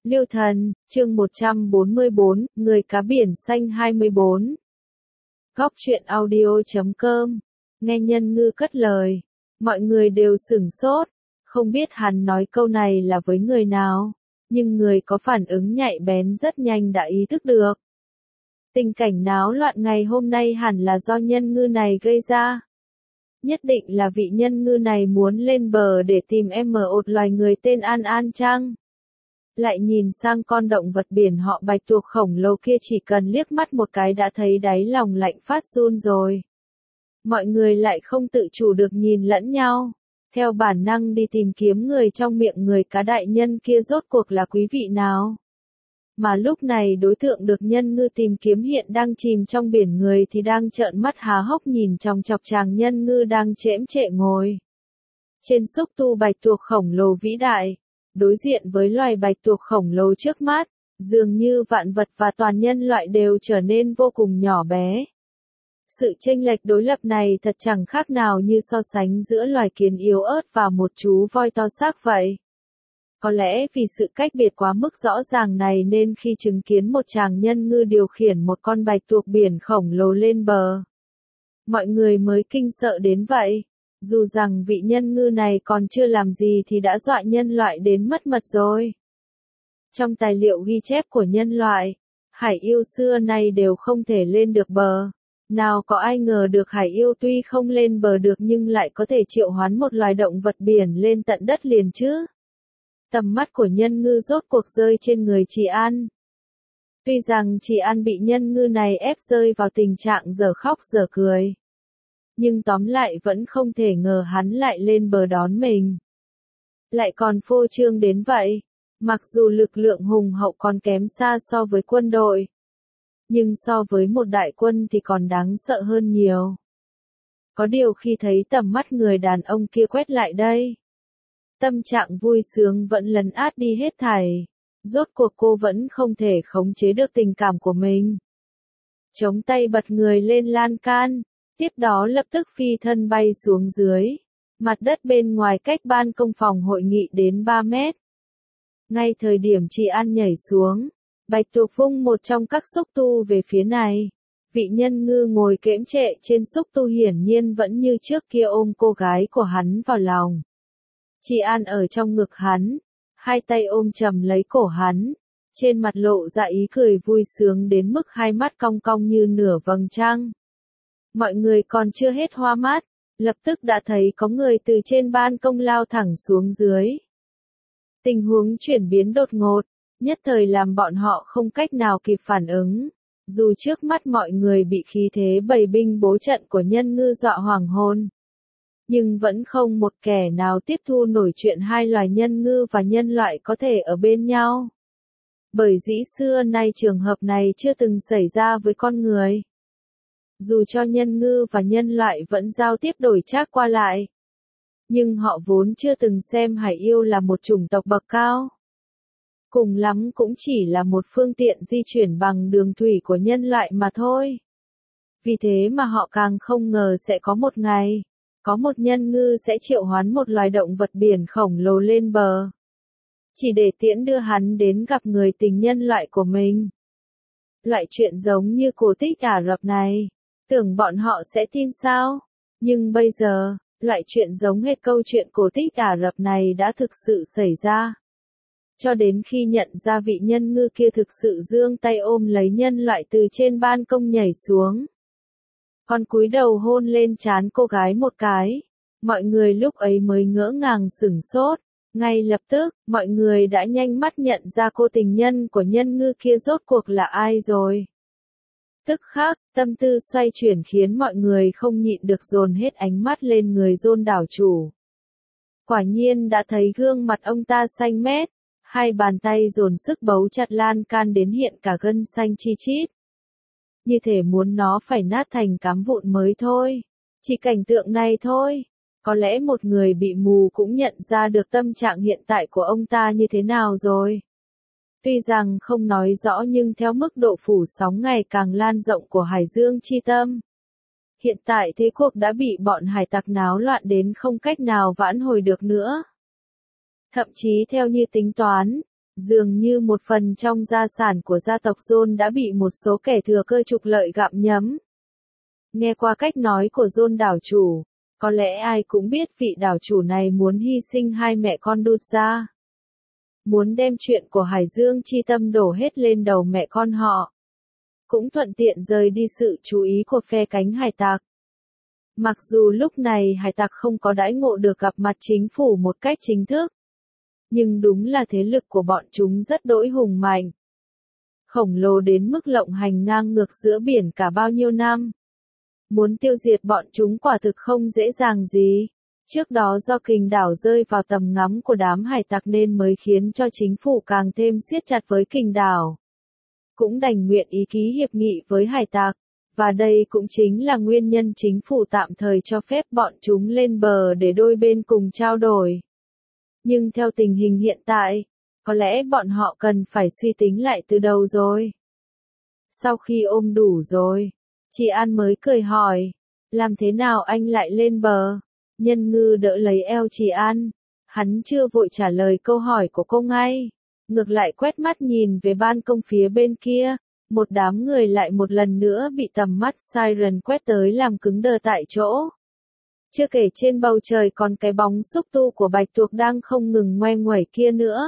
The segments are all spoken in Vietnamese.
Lưu Thần, chương 144, Người cá biển xanh 24. Góc truyện audio.com. Nghe Nhân Ngư cất lời. Mọi người đều sửng sốt, không biết hắn nói câu này là với người nào, nhưng người có phản ứng nhạy bén rất nhanh đã ý thức được. Tình cảnh náo loạn ngày hôm nay hẳn là do nhân ngư này gây ra. Nhất định là vị nhân ngư này muốn lên bờ để tìm một loài người tên An An chăng? Lại nhìn sang con động vật biển họ bạch tuộc khổng lồ kia, chỉ cần liếc mắt một cái đã thấy đáy lòng lạnh phát run rồi. Mọi người lại không tự chủ được nhìn lẫn nhau, theo bản năng đi tìm kiếm người trong miệng người cá đại nhân kia rốt cuộc là quý vị nào. Mà lúc này đối tượng được nhân ngư tìm kiếm hiện đang chìm trong biển người thì đang trợn mắt há hốc nhìn chòng chọc chàng nhân ngư đang chễm chệ ngồi trên xúc tu bạch tuộc khổng lồ vĩ đại. Đối diện với loài bạch tuộc khổng lồ trước mắt, dường như vạn vật và toàn nhân loại đều trở nên vô cùng nhỏ bé. Sự chênh lệch đối lập này thật chẳng khác nào như so sánh giữa loài kiến yếu ớt và một chú voi to xác vậy. Có lẽ vì sự cách biệt quá mức rõ ràng này nên khi chứng kiến một chàng nhân ngư điều khiển một con bạch tuộc biển khổng lồ lên bờ, mọi người mới kinh sợ đến vậy. Dù rằng vị nhân ngư này còn chưa làm gì thì đã dọa nhân loại đến mất mật rồi. Trong tài liệu ghi chép của nhân loại, hải yêu xưa nay đều không thể lên được bờ. Nào có ai ngờ được hải yêu tuy không lên bờ được nhưng lại có thể triệu hoán một loài động vật biển lên tận đất liền chứ. Tầm mắt của nhân ngư rốt cuộc rơi trên người Trì An. Tuy rằng Trì An bị nhân ngư này ép rơi vào tình trạng dở khóc dở cười, nhưng tóm lại vẫn không thể ngờ hắn lại lên bờ đón mình. Lại còn phô trương đến vậy. Mặc dù lực lượng hùng hậu còn kém xa so với quân đội, nhưng so với một đại quân thì còn đáng sợ hơn nhiều. Có điều khi thấy tầm mắt người đàn ông kia quét lại đây, tâm trạng vui sướng vẫn lấn át đi hết thảy. Rốt cuộc cô vẫn không thể khống chế được tình cảm của mình. Chống tay bật người lên lan can. Tiếp đó lập tức phi thân bay xuống dưới. Mặt đất bên ngoài cách ban công phòng hội nghị đến 3 mét. Ngay thời điểm Trì An nhảy xuống, bạch tuộc vung một trong các xúc tu về phía này. Vị nhân ngư ngồi kễm trệ trên xúc tu hiển nhiên vẫn như trước kia ôm cô gái của hắn vào lòng. Trì An ở trong ngực hắn, hai tay ôm chầm lấy cổ hắn, trên mặt lộ ra ý cười vui sướng đến mức hai mắt cong cong như nửa vầng trăng. Mọi người còn chưa hết hoa mắt, lập tức đã thấy có người từ trên ban công lao thẳng xuống dưới. Tình huống chuyển biến đột ngột, nhất thời làm bọn họ không cách nào kịp phản ứng. Dù trước mắt mọi người bị khí thế bầy binh bố trận của nhân ngư dọa hoàng hôn, nhưng vẫn không một kẻ nào tiếp thu nổi chuyện hai loài nhân ngư và nhân loại có thể ở bên nhau. Bởi dĩ xưa nay trường hợp này chưa từng xảy ra với con người. Dù cho nhân ngư và nhân loại vẫn giao tiếp đổi trác qua lại, nhưng họ vốn chưa từng xem hải yêu là một chủng tộc bậc cao. Cùng lắm cũng chỉ là một phương tiện di chuyển bằng đường thủy của nhân loại mà thôi. Vì thế mà họ càng không ngờ sẽ có một ngày, có một nhân ngư sẽ triệu hoán một loài động vật biển khổng lồ lên bờ, chỉ để tiễn đưa hắn đến gặp người tình nhân loại của mình. Loại chuyện giống như cổ tích Ả Rập này, tưởng bọn họ sẽ tin sao? Nhưng bây giờ, loại chuyện giống hệt câu chuyện cổ tích Ả Rập này đã thực sự xảy ra. Cho đến khi nhận ra vị nhân ngư kia thực sự giương tay ôm lấy nhân loại từ trên ban công nhảy xuống, còn cúi đầu hôn lên trán cô gái một cái, mọi người lúc ấy mới ngỡ ngàng sửng sốt. Ngay lập tức, mọi người đã nhanh mắt nhận ra cô tình nhân của nhân ngư kia rốt cuộc là ai rồi. Tức khắc, tâm tư xoay chuyển khiến mọi người không nhịn được dồn hết ánh mắt lên người John đảo chủ. Quả nhiên đã thấy gương mặt ông ta xanh mét, hai bàn tay dồn sức bấu chặt lan can đến hiện cả gân xanh chi chít. Như thể muốn nó phải nát thành cám vụn mới thôi. Chỉ cảnh tượng này thôi, có lẽ một người bị mù cũng nhận ra được tâm trạng hiện tại của ông ta như thế nào rồi. Tuy rằng không nói rõ nhưng theo mức độ phủ sóng ngày càng lan rộng của Hải Dương chi tâm, hiện tại thế cuộc đã bị bọn hải tặc náo loạn đến không cách nào vãn hồi được nữa. Thậm chí theo như tính toán, Dường như một phần trong gia sản của gia tộc John đã bị một số kẻ thừa cơ trục lợi gặm nhấm. Nghe qua cách nói của John đảo chủ, có lẽ ai cũng biết vị đảo chủ này muốn hy sinh hai mẹ con đút ra. Muốn đem chuyện của Hải Dương Chi Tâm đổ hết lên đầu mẹ con họ. Cũng thuận tiện rời đi sự chú ý của phe cánh hải tặc. Mặc dù lúc này hải tặc không có đãi ngộ được gặp mặt chính phủ một cách chính thức. Nhưng đúng là thế lực của bọn chúng rất đỗi hùng mạnh. Khổng lồ đến mức lộng hành ngang ngược giữa biển cả bao nhiêu năm. Muốn tiêu diệt bọn chúng quả thực không dễ dàng gì. Trước đó do kình đảo rơi vào tầm ngắm của đám hải tặc nên mới khiến cho chính phủ càng thêm siết chặt với kình đảo. Cũng đành nguyện ý ký hiệp nghị với hải tặc, và đây cũng chính là nguyên nhân chính phủ tạm thời cho phép bọn chúng lên bờ để đôi bên cùng trao đổi. Nhưng theo tình hình hiện tại, có lẽ bọn họ cần phải suy tính lại từ đầu rồi. Sau khi ôm đủ rồi, chị An mới cười hỏi, làm thế nào anh lại lên bờ? Nhân Ngư đỡ lấy eo chị An, hắn chưa vội trả lời câu hỏi của cô ngay. Ngược lại quét mắt nhìn về ban công phía bên kia, một đám người lại một lần nữa bị tầm mắt Siren quét tới làm cứng đờ tại chỗ. Chưa kể trên bầu trời còn cái bóng xúc tu của bạch tuộc đang không ngừng ngoe nguẩy kia nữa.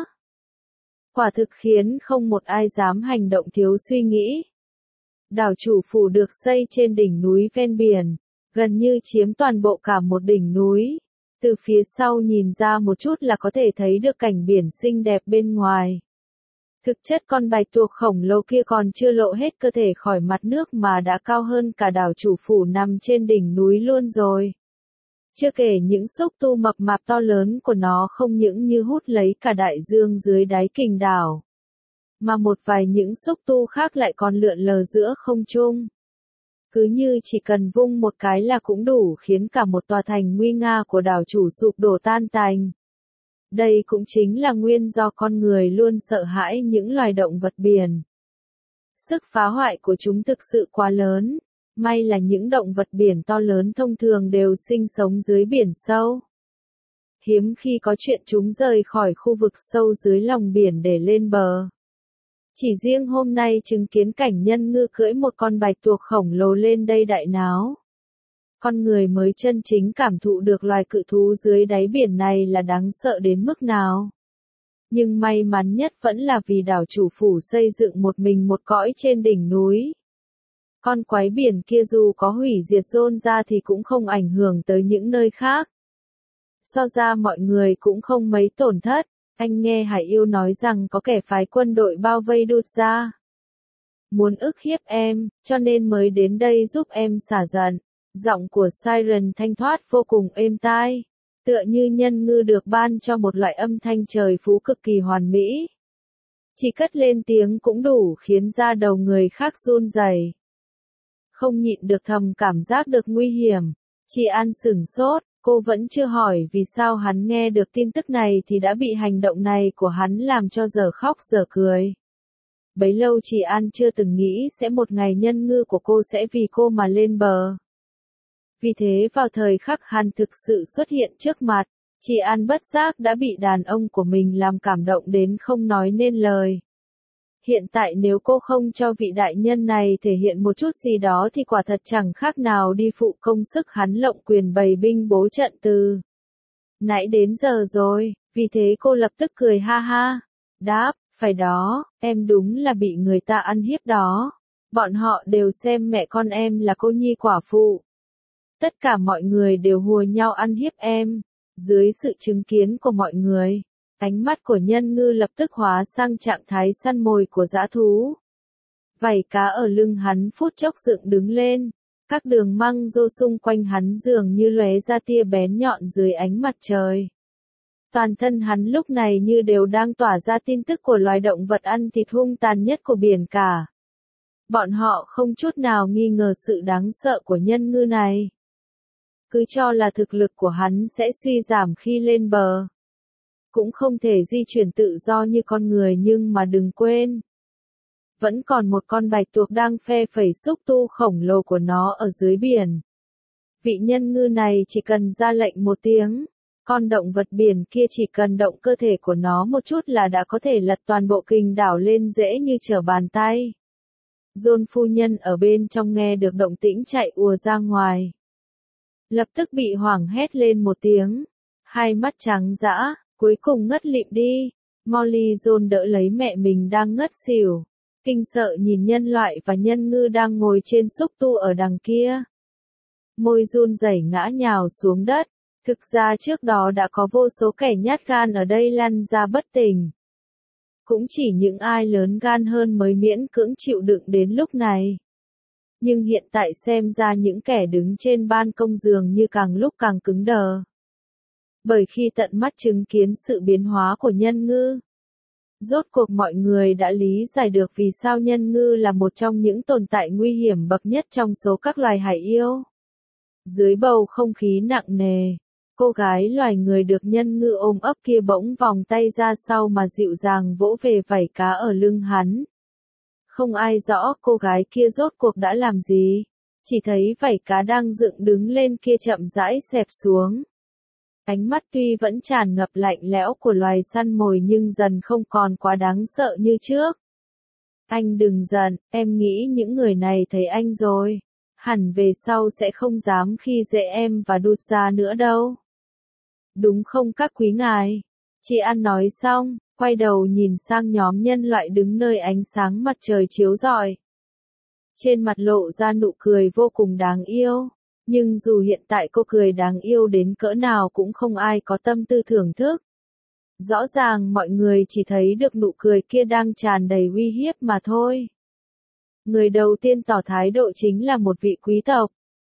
Quả thực khiến không một ai dám hành động thiếu suy nghĩ. Đảo chủ phủ được xây trên đỉnh núi ven biển, gần như chiếm toàn bộ cả một đỉnh núi. Từ phía sau nhìn ra một chút là có thể thấy được cảnh biển xinh đẹp bên ngoài. Thực chất con bạch tuộc khổng lồ kia còn chưa lộ hết cơ thể khỏi mặt nước mà đã cao hơn cả đảo chủ phủ nằm trên đỉnh núi luôn rồi. Chưa kể những xúc tu mập mạp to lớn của nó không những như hút lấy cả đại dương dưới đáy kình đảo, mà một vài những xúc tu khác lại còn lượn lờ giữa không trung. Cứ như chỉ cần vung một cái là cũng đủ khiến cả một tòa thành nguy nga của đảo chủ sụp đổ tan tành. Đây cũng chính là nguyên do con người luôn sợ hãi những loài động vật biển. Sức phá hoại của chúng thực sự quá lớn. May là những động vật biển to lớn thông thường đều sinh sống dưới biển sâu. Hiếm khi có chuyện chúng rời khỏi khu vực sâu dưới lòng biển để lên bờ. Chỉ riêng hôm nay chứng kiến cảnh Nhân Ngư cưỡi một con bạch tuộc khổng lồ lên đây đại náo. Con người mới chân chính cảm thụ được loài cự thú dưới đáy biển này là đáng sợ đến mức nào. Nhưng may mắn nhất vẫn là vì đảo chủ phủ xây dựng một mình một cõi trên đỉnh núi. Con quái biển kia dù có hủy diệt John ra thì cũng không ảnh hưởng tới những nơi khác. So ra mọi người cũng không mấy tổn thất. Anh nghe Hải Yêu nói rằng có kẻ phái quân đội bao vây đút ra. Muốn ức hiếp em, cho nên mới đến đây giúp em xả giận. Giọng của Siren thanh thoát vô cùng êm tai. Tựa như Nhân Ngư được ban cho một loại âm thanh trời phú cực kỳ hoàn mỹ. Chỉ cất lên tiếng cũng đủ khiến da đầu người khác run rẩy. Không nhịn được thầm cảm giác được nguy hiểm. Chị An sửng sốt, cô vẫn chưa hỏi vì sao hắn nghe được tin tức này thì đã bị hành động này của hắn làm cho giờ khóc giờ cười. Bấy lâu chị An chưa từng nghĩ sẽ một ngày Nhân Ngư của cô sẽ vì cô mà lên bờ. Vì thế vào thời khắc hắn thực sự xuất hiện trước mặt, chị An bất giác đã bị đàn ông của mình làm cảm động đến không nói nên lời. Hiện tại nếu cô không cho vị đại nhân này thể hiện một chút gì đó thì quả thật chẳng khác nào đi phụ công sức hắn lộng quyền bày binh bố trận từ nãy đến giờ rồi, vì thế cô lập tức cười ha ha, đáp, phải đó, em đúng là bị người ta ăn hiếp đó. Bọn họ đều xem mẹ con em là cô nhi quả phụ. Tất cả mọi người đều hùa nhau ăn hiếp em, dưới sự chứng kiến của mọi người. Ánh mắt của Nhân Ngư lập tức hóa sang trạng thái săn mồi của dã thú. Vảy cá ở lưng hắn phút chốc dựng đứng lên, các đường măng rô xung quanh hắn dường như lóe ra tia bén nhọn dưới ánh mặt trời. Toàn thân hắn lúc này như đều đang tỏa ra tin tức của loài động vật ăn thịt hung tàn nhất của biển cả. Bọn họ không chút nào nghi ngờ sự đáng sợ của Nhân Ngư này. Cứ cho là thực lực của hắn sẽ suy giảm khi lên bờ. Cũng không thể di chuyển tự do như con người nhưng mà đừng quên. Vẫn còn một con bạch tuộc đang phe phẩy xúc tu khổng lồ của nó ở dưới biển. Vị Nhân Ngư này chỉ cần ra lệnh một tiếng, Con động vật biển kia chỉ cần động cơ thể của nó một chút là đã có thể lật toàn bộ kình đảo lên dễ như trở bàn tay. John phu nhân ở bên trong nghe được động tĩnh chạy ùa ra ngoài. Lập tức bị hoảng hét lên một tiếng. Hai mắt trắng dã, cuối cùng ngất lịm đi. Molly John đỡ lấy mẹ mình đang ngất xỉu. Kinh sợ nhìn nhân loại và nhân ngư đang ngồi trên xúc tu ở đằng kia. Môi run rẩy ngã nhào xuống đất. Thực ra trước đó đã có vô số kẻ nhát gan ở đây lăn ra bất tỉnh. Cũng chỉ những ai lớn gan hơn mới miễn cưỡng chịu đựng đến lúc này. Nhưng hiện tại xem ra những kẻ đứng trên ban công dường như càng lúc càng cứng đờ. Bởi khi tận mắt chứng kiến sự biến hóa của nhân ngư, rốt cuộc mọi người đã lý giải được vì sao nhân ngư là một trong những tồn tại nguy hiểm bậc nhất trong số các loài hải yêu. Dưới bầu không khí nặng nề, cô gái loài người được nhân ngư ôm ấp kia bỗng vòng tay ra sau mà dịu dàng vỗ về vảy cá ở lưng hắn. Không ai rõ cô gái kia rốt cuộc đã làm gì, chỉ thấy vảy cá đang dựng đứng lên kia chậm rãi xẹp xuống. Ánh mắt tuy vẫn tràn ngập lạnh lẽo của loài săn mồi nhưng dần không còn quá đáng sợ như trước. Anh đừng giận, em nghĩ những người này thấy anh rồi. Hẳn về sau sẽ không dám khi dễ em và đút ra nữa đâu. Đúng không các quý ngài? Chị An nói xong, quay đầu nhìn sang nhóm nhân loại đứng nơi ánh sáng mặt trời chiếu rọi. Trên mặt lộ ra nụ cười vô cùng đáng yêu. Nhưng dù hiện tại cô cười đáng yêu đến cỡ nào cũng không ai có tâm tư thưởng thức. Rõ ràng mọi người chỉ thấy được nụ cười kia đang tràn đầy uy hiếp mà thôi. Người đầu tiên tỏ thái độ chính là một vị quý tộc.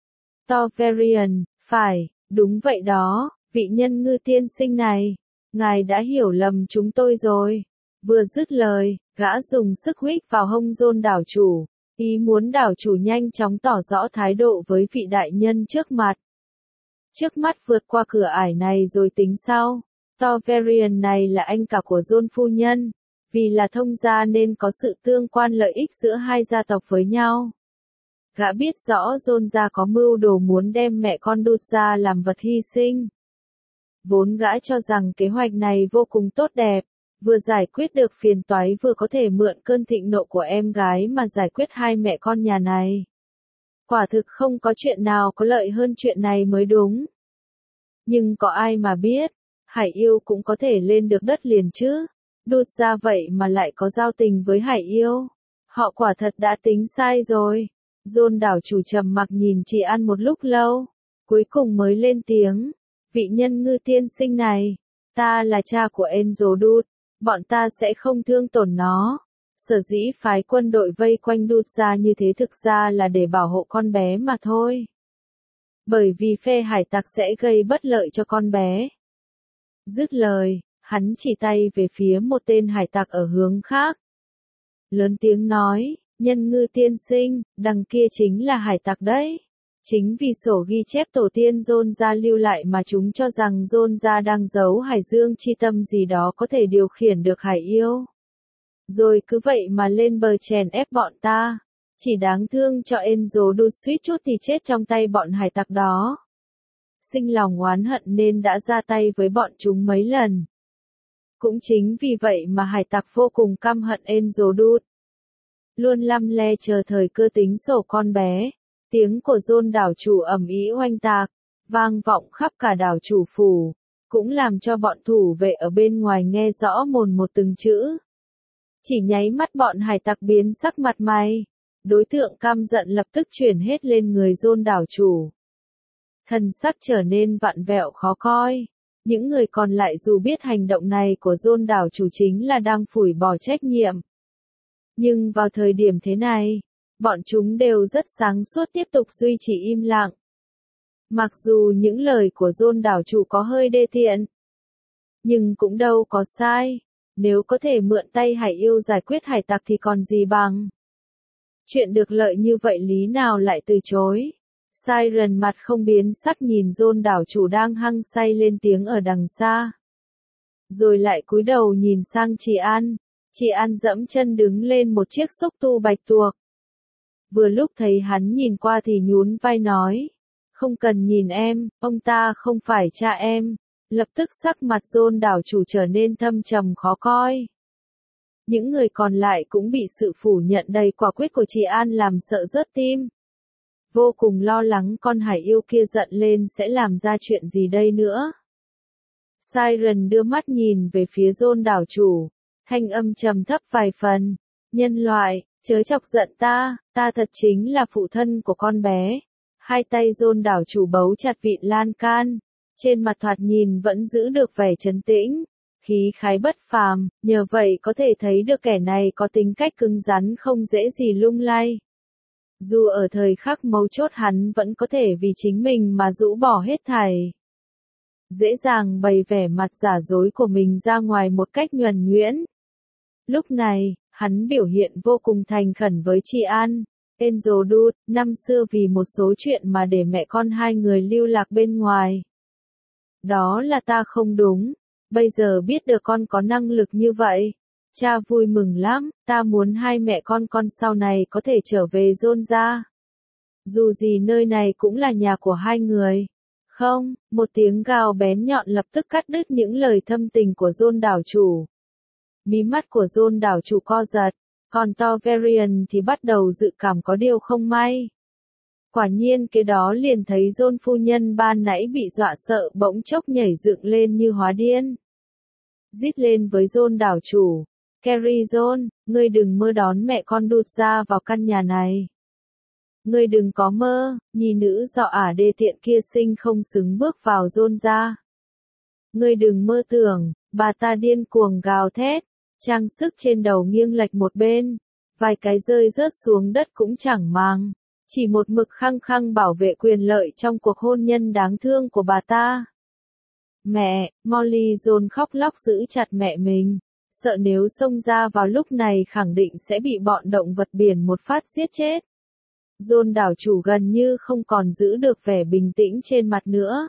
Torverian, phải, đúng vậy đó, vị nhân ngư tiên sinh này. Ngài đã hiểu lầm chúng tôi rồi. Vừa dứt lời, gã dùng sức huých vào hông John đảo chủ. Ý muốn đảo chủ nhanh chóng tỏ rõ thái độ với vị đại nhân trước mặt. Trước mắt vượt qua cửa ải này rồi tính sau. Torverian này là anh cả của John phu nhân. Vì là thông gia nên có sự tương quan lợi ích giữa hai gia tộc với nhau. Gã biết rõ John gia có mưu đồ muốn đem mẹ con đút ra làm vật hy sinh. Vốn gã cho rằng kế hoạch này vô cùng tốt đẹp. Vừa giải quyết được phiền toái vừa có thể mượn cơn thịnh nộ của em gái mà giải quyết hai mẹ con nhà này. Quả thực không có chuyện nào có lợi hơn chuyện này mới đúng. Nhưng có ai mà biết, hải yêu cũng có thể lên được đất liền chứ. Đút ra vậy mà lại có giao tình với hải yêu. Họ quả thật đã tính sai rồi. John đảo chủ trầm mặc nhìn chị An một lúc lâu. Cuối cùng mới lên tiếng. Vị nhân ngư tiên sinh này. Ta là cha của Angel Đút. Bọn ta sẽ không thương tổn nó. Sở dĩ phái quân đội vây quanh đút ra như thế thực ra là để bảo hộ con bé mà thôi. Bởi vì phe hải tặc sẽ gây bất lợi cho con bé. Dứt lời, hắn chỉ tay về phía một tên hải tặc ở hướng khác. Lớn tiếng nói, nhân ngư tiên sinh, đằng kia chính là hải tặc đấy. Chính vì sổ ghi chép tổ tiên John gia lưu lại mà chúng cho rằng John gia đang giấu hải dương chi tâm gì đó có thể điều khiển được hải yêu. Rồi cứ vậy mà lên bờ chèn ép bọn ta. Chỉ đáng thương cho Angel Đút suýt chút thì chết trong tay bọn hải tặc đó. Sinh lòng oán hận nên đã ra tay với bọn chúng mấy lần. Cũng chính vì vậy mà hải tặc vô cùng căm hận Angel Đút. Luôn lăm le chờ thời cơ tính sổ con bé. Tiếng của John đảo chủ ầm ĩ oanh tạc, vang vọng khắp cả đảo chủ phủ, cũng làm cho bọn thủ vệ ở bên ngoài nghe rõ mồn một từng chữ. Chỉ nháy mắt bọn hải tặc biến sắc mặt mày, đối tượng căm giận lập tức chuyển hết lên người John đảo chủ. Thần sắc trở nên vặn vẹo khó coi, những người còn lại dù biết hành động này của John đảo chủ chính là đang phủi bỏ trách nhiệm. Nhưng vào thời điểm thế này, bọn chúng đều rất sáng suốt tiếp tục duy trì im lặng. Mặc dù những lời của John đảo chủ có hơi đê tiện, nhưng cũng đâu có sai. Nếu có thể mượn tay hải yêu giải quyết hải tặc thì còn gì bằng. Chuyện được lợi như vậy lý nào lại từ chối. Siren mặt không biến sắc nhìn John đảo chủ đang hăng say lên tiếng ở đằng xa. Rồi lại cúi đầu nhìn sang chị An. Chị An dẫm chân đứng lên một chiếc xúc tu bạch tuộc. Vừa lúc thấy hắn nhìn qua thì nhún vai nói. Không cần nhìn em, ông ta không phải cha em. Lập tức sắc mặt John đảo chủ trở nên thâm trầm khó coi. Những người còn lại cũng bị sự phủ nhận đầy quả quyết của chị An làm sợ rớt tim. Vô cùng lo lắng con hải yêu kia giận lên sẽ làm ra chuyện gì đây nữa. Siren đưa mắt nhìn về phía John đảo chủ, thanh âm trầm thấp vài phần. Nhân loại, chớ chọc giận ta thật chính là phụ thân của con bé. Hai tay John đảo chủ bấu chặt vịn lan can, trên mặt thoạt nhìn vẫn giữ được vẻ trấn tĩnh, khí khái bất phàm, nhờ vậy có thể thấy được kẻ này có tính cách cứng rắn không dễ gì lung lay. Dù ở thời khắc mấu chốt hắn vẫn có thể vì chính mình mà rũ bỏ hết thảy. Dễ dàng bày vẻ mặt giả dối của mình ra ngoài một cách nhuần nhuyễn. Lúc này, hắn biểu hiện vô cùng thành khẩn với chị An. Angel Dude, năm xưa vì một số chuyện mà để mẹ con hai người lưu lạc bên ngoài. Đó là ta không đúng, bây giờ biết được con có năng lực như vậy. Cha vui mừng lắm, ta muốn hai mẹ con sau này có thể trở về John gia. Dù gì nơi này cũng là nhà của hai người. Không, một tiếng gào bén nhọn lập tức cắt đứt những lời thâm tình của John đảo chủ. Mí mắt của John đảo chủ co giật, còn Torverian thì bắt đầu dự cảm có điều không may. Quả nhiên cái đó liền thấy John phu nhân ban nãy bị dọa sợ bỗng chốc nhảy dựng lên như hóa điên. Rít lên với John đảo chủ, Carrie John, ngươi đừng mơ đón mẹ con đụt ra vào căn nhà này. Ngươi đừng có mơ, nhi nữ dọ ả đê tiện kia sinh không xứng bước vào John gia. Ngươi đừng mơ tưởng, bà ta điên cuồng gào thét, trang sức trên đầu nghiêng lệch một bên, vài cái rơi rớt xuống đất cũng chẳng màng, chỉ một mực khăng khăng bảo vệ quyền lợi trong cuộc hôn nhân đáng thương của bà ta. Mẹ, Molly John khóc lóc giữ chặt mẹ mình, sợ nếu xông ra vào lúc này khẳng định sẽ bị bọn động vật biển một phát giết chết. John đảo chủ gần như không còn giữ được vẻ bình tĩnh trên mặt nữa.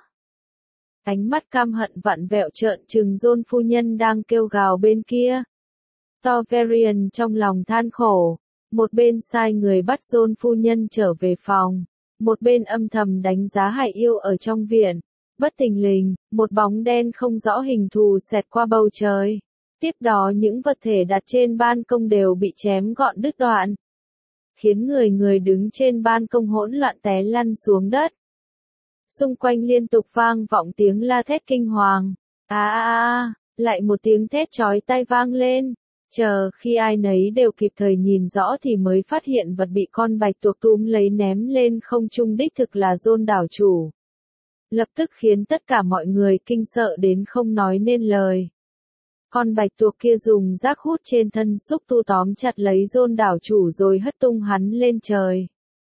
Ánh mắt căm hận vặn vẹo trợn trừng John phu nhân đang kêu gào bên kia. Torverian trong lòng than khổ, một bên sai người bắt John phu nhân trở về phòng, một bên âm thầm đánh giá hải yêu ở trong viện. Bất thình lình, một bóng đen không rõ hình thù xẹt qua bầu trời. Tiếp đó những vật thể đặt trên ban công đều bị chém gọn đứt đoạn, khiến người đứng trên ban công hỗn loạn té lăn xuống đất. Xung quanh liên tục vang vọng tiếng la thét kinh hoàng. Lại một tiếng thét chói tai vang lên. Chờ khi ai nấy đều kịp thời nhìn rõ thì mới phát hiện vật bị con bạch tuộc túm lấy ném lên không trung đích thực là John đảo chủ. Lập tức khiến tất cả mọi người kinh sợ đến không nói nên lời. Con bạch tuộc kia dùng rác hút trên thân xúc tu tóm chặt lấy John đảo chủ rồi hất tung hắn lên trời.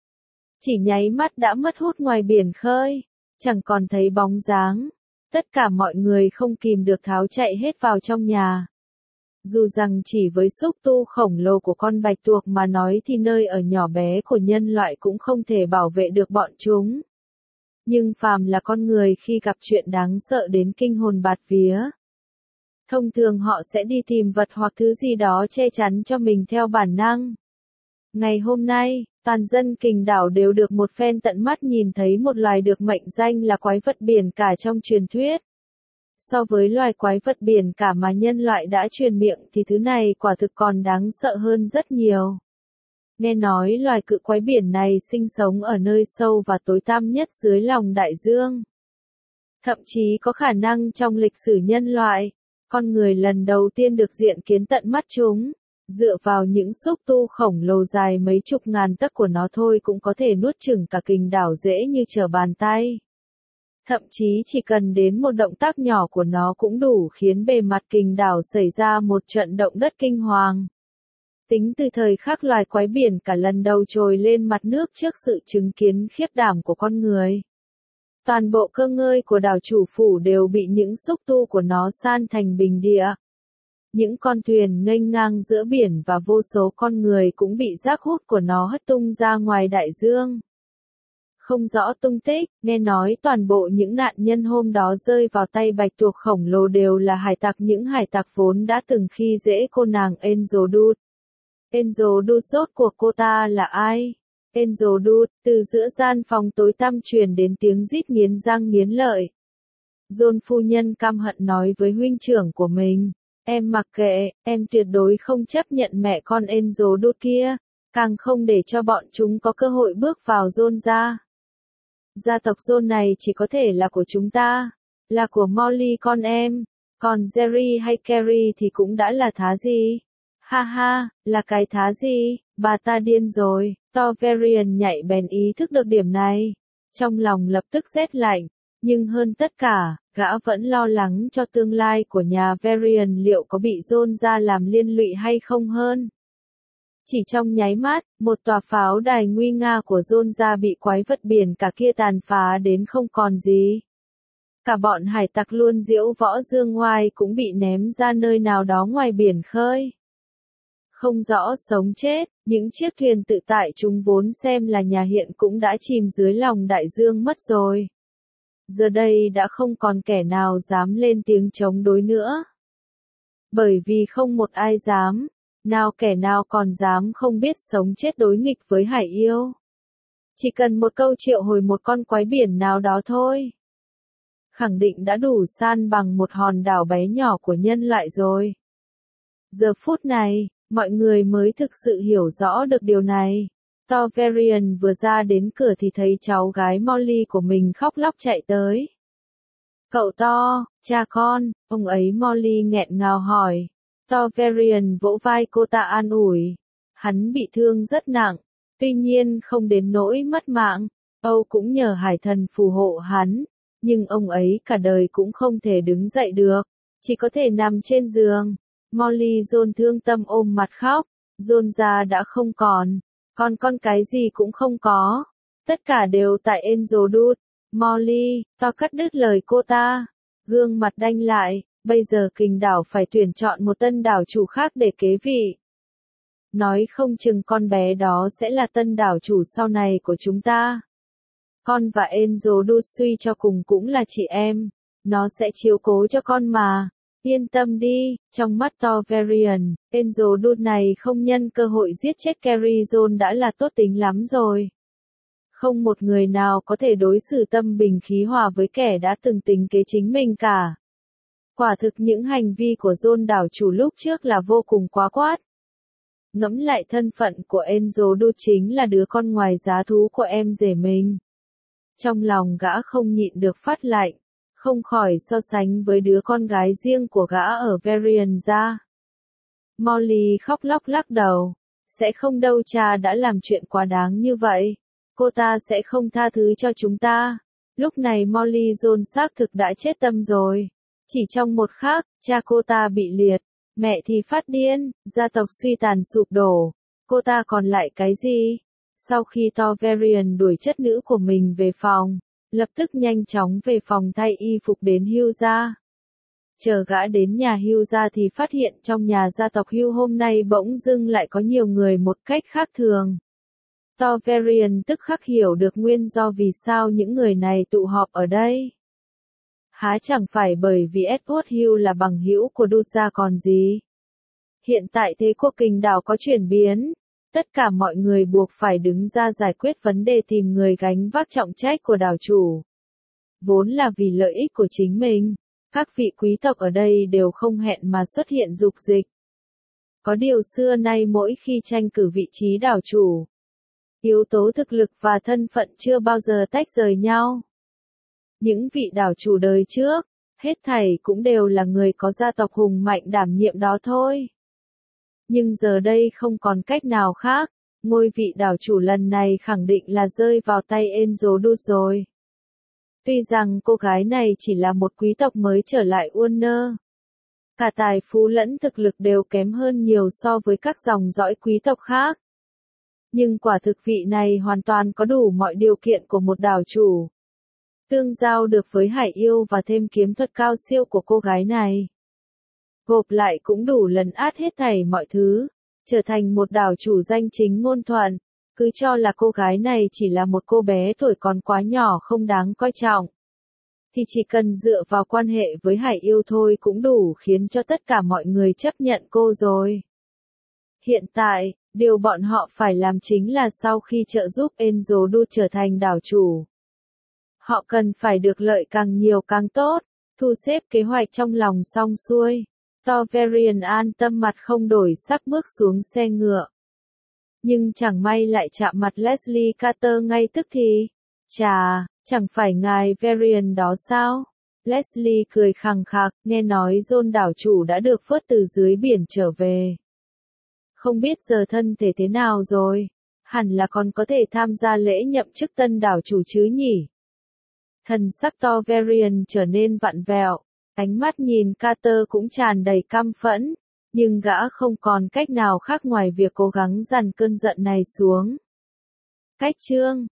Chỉ nháy mắt đã mất hút ngoài biển khơi, chẳng còn thấy bóng dáng. Tất cả mọi người không kìm được tháo chạy hết vào trong nhà. Dù rằng chỉ với xúc tu khổng lồ của con bạch tuộc mà nói thì nơi ở nhỏ bé của nhân loại cũng không thể bảo vệ được bọn chúng. Nhưng phàm là con người khi gặp chuyện đáng sợ đến kinh hồn bạt vía, thông thường họ sẽ đi tìm vật hoặc thứ gì đó che chắn cho mình theo bản năng. Ngày hôm nay, toàn dân Kình đảo đều được một phen tận mắt nhìn thấy một loài được mệnh danh là quái vật biển cả trong truyền thuyết. So với loài quái vật biển cả mà nhân loại đã truyền miệng thì thứ này quả thực còn đáng sợ hơn rất nhiều. Nghe nói loài cự quái biển này sinh sống ở nơi sâu và tối tăm nhất dưới lòng đại dương. Thậm chí có khả năng trong lịch sử nhân loại, con người lần đầu tiên được diện kiến tận mắt chúng. Dựa vào những xúc tu khổng lồ dài mấy chục ngàn tấc của nó thôi cũng có thể nuốt chửng cả Kình đảo dễ như trở bàn tay. Thậm chí chỉ cần đến một động tác nhỏ của nó cũng đủ khiến bề mặt Kình đảo xảy ra một trận động đất kinh hoàng. Tính từ thời khắc loài quái biển cả lần đầu trồi lên mặt nước trước sự chứng kiến khiếp đảm của con người. Toàn bộ cơ ngơi của đảo chủ phủ đều bị những xúc tu của nó san thành bình địa. Những con thuyền nghênh ngang giữa biển và vô số con người cũng bị rác hút của nó hất tung ra ngoài đại dương. Không rõ tung tích, nghe nói toàn bộ những nạn nhân hôm đó rơi vào tay bạch tuộc khổng lồ đều là hải tặc, những hải tặc vốn đã từng khi dễ cô nàng Angel Dude. Angel Dude rốt cuộc cô ta là ai? Angel Dude, từ giữa gian phòng tối tăm truyền đến tiếng rít nghiến răng nghiến lợi. John phu nhân căm hận nói với huynh trưởng của mình. Em mặc kệ, em tuyệt đối không chấp nhận mẹ con Angel Đút kia, càng không để cho bọn chúng có cơ hội bước vào John gia. Gia tộc John này chỉ có thể là của chúng ta, là của Molly con em, còn Jerry hay Carrie thì cũng đã là thá gì. Ha ha, là cái thá gì, bà ta điên rồi. Targaryen nhạy bén ý thức được điểm này. Trong lòng lập tức rét lạnh, nhưng hơn tất cả, gã vẫn lo lắng cho tương lai của nhà Varian liệu có bị Jon ra làm liên lụy hay không hơn. Chỉ trong nháy mắt, một tòa pháo đài nguy nga của Jon ra bị quái vật biển cả kia tàn phá đến không còn gì. Cả bọn hải tặc luôn diễu võ dương ngoai cũng bị ném ra nơi nào đó ngoài biển khơi. Không rõ sống chết, những chiếc thuyền tự tại chúng vốn xem là nhà hiện cũng đã chìm dưới lòng đại dương mất rồi. Giờ đây đã không còn kẻ nào dám lên tiếng chống đối nữa. Bởi vì không một ai dám, nào kẻ nào còn dám không biết sống chết đối nghịch với hải yêu. Chỉ cần một câu triệu hồi một con quái biển nào đó thôi. Khẳng định đã đủ san bằng một hòn đảo bé nhỏ của nhân loại rồi. Giờ phút này, mọi người mới thực sự hiểu rõ được điều này. Targaryen vừa ra đến cửa thì thấy cháu gái Molly của mình khóc lóc chạy tới. Cậu To, cha con, ông ấy Molly nghẹn ngào hỏi. Targaryen vỗ vai cô ta an ủi. Hắn bị thương rất nặng, tuy nhiên không đến nỗi mất mạng. Âu cũng nhờ hải thần phù hộ hắn, nhưng ông ấy cả đời cũng không thể đứng dậy được, chỉ có thể nằm trên giường. Molly Jon thương tâm ôm mặt khóc, Jon ra đã không còn con cái gì cũng không có. Tất cả đều tại Angel Đút. Molly, to cắt đứt lời cô ta. Gương mặt đanh lại, bây giờ Kình đảo phải tuyển chọn một tân đảo chủ khác để kế vị. Nói không chừng con bé đó sẽ là tân đảo chủ sau này của chúng ta. Con và Angel Đút suy cho cùng cũng là chị em, nó sẽ chiếu cố cho con mà. Yên tâm đi, trong mắt Targaryen, Angel Đút này không nhân cơ hội giết chết Carrie Jon đã là tốt tính lắm rồi. Không một người nào có thể đối xử tâm bình khí hòa với kẻ đã từng tính kế chính mình cả. Quả thực những hành vi của Jon đảo chủ lúc trước là vô cùng quá quát. Ngẫm lại thân phận của Angel Đút chính là đứa con ngoài giá thú của em rể mình. Trong lòng gã không nhịn được phát lạnh. Không khỏi so sánh với đứa con gái riêng của gã ở Varian ra. Molly khóc lóc lắc đầu. Sẽ không đâu, cha đã làm chuyện quá đáng như vậy. Cô ta sẽ không tha thứ cho chúng ta. Lúc này Molly Jon xác thực đã chết tâm rồi. Chỉ trong một khắc, cha cô ta bị liệt. Mẹ thì phát điên, gia tộc suy tàn sụp đổ. Cô ta còn lại cái gì? Sau khi Targaryen đuổi chất nữ của mình về phòng, lập tức nhanh chóng về phòng thay y phục đến Hugh gia. Chờ gã đến nhà Hugh gia thì phát hiện trong nhà gia tộc Hugh hôm nay bỗng dưng lại có nhiều người một cách khác thường. Targaryen tức khắc hiểu được nguyên do vì sao những người này tụ họp ở đây. Há chẳng phải bởi vì Edward Hugh là bằng hữu của Đút gia còn gì. Hiện tại thế cuộc Kình đảo có chuyển biến. Tất cả mọi người buộc phải đứng ra giải quyết vấn đề tìm người gánh vác trọng trách của đảo chủ. Vốn là vì lợi ích của chính mình, các vị quý tộc ở đây đều không hẹn mà xuất hiện dục dịch. Có điều xưa nay mỗi khi tranh cử vị trí đảo chủ, yếu tố thực lực và thân phận chưa bao giờ tách rời nhau. Những vị đảo chủ đời trước, hết thảy cũng đều là người có gia tộc hùng mạnh đảm nhiệm đó thôi. Nhưng giờ đây không còn cách nào khác, ngôi vị đảo chủ lần này khẳng định là rơi vào tay Angel Đút rồi. Tuy rằng cô gái này chỉ là một quý tộc mới trở lại Warner. Cả tài phú lẫn thực lực đều kém hơn nhiều so với các dòng dõi quý tộc khác. Nhưng quả thực vị này hoàn toàn có đủ mọi điều kiện của một đảo chủ. Tương giao được với hải yêu và thêm kiếm thuật cao siêu của cô gái này. Gộp lại cũng đủ lấn át hết thảy mọi thứ, trở thành một đảo chủ danh chính ngôn thuận, cứ cho là cô gái này chỉ là một cô bé tuổi còn quá nhỏ không đáng coi trọng. Thì chỉ cần dựa vào quan hệ với hải yêu thôi cũng đủ khiến cho tất cả mọi người chấp nhận cô rồi. Hiện tại, điều bọn họ phải làm chính là sau khi trợ giúp Angel Đút trở thành đảo chủ. Họ cần phải được lợi càng nhiều càng tốt, Thu xếp kế hoạch trong lòng xong xuôi, Torverian an tâm mặt không đổi sắc bước xuống xe ngựa. Nhưng chẳng may lại chạm mặt Leslie Carter ngay tức thì. Chà, chẳng phải ngài Varian đó sao? Leslie cười khằng khặc, nghe nói John đảo chủ đã được vớt từ dưới biển trở về. Không biết giờ thân thể thế nào rồi? Hẳn là còn có thể tham gia lễ nhậm chức tân đảo chủ chứ nhỉ? Thần sắc Torverian trở nên vặn vẹo, ánh mắt nhìn Carter cũng tràn đầy căm phẫn, nhưng gã không còn cách nào khác ngoài việc cố gắng dằn cơn giận này xuống. Cách chương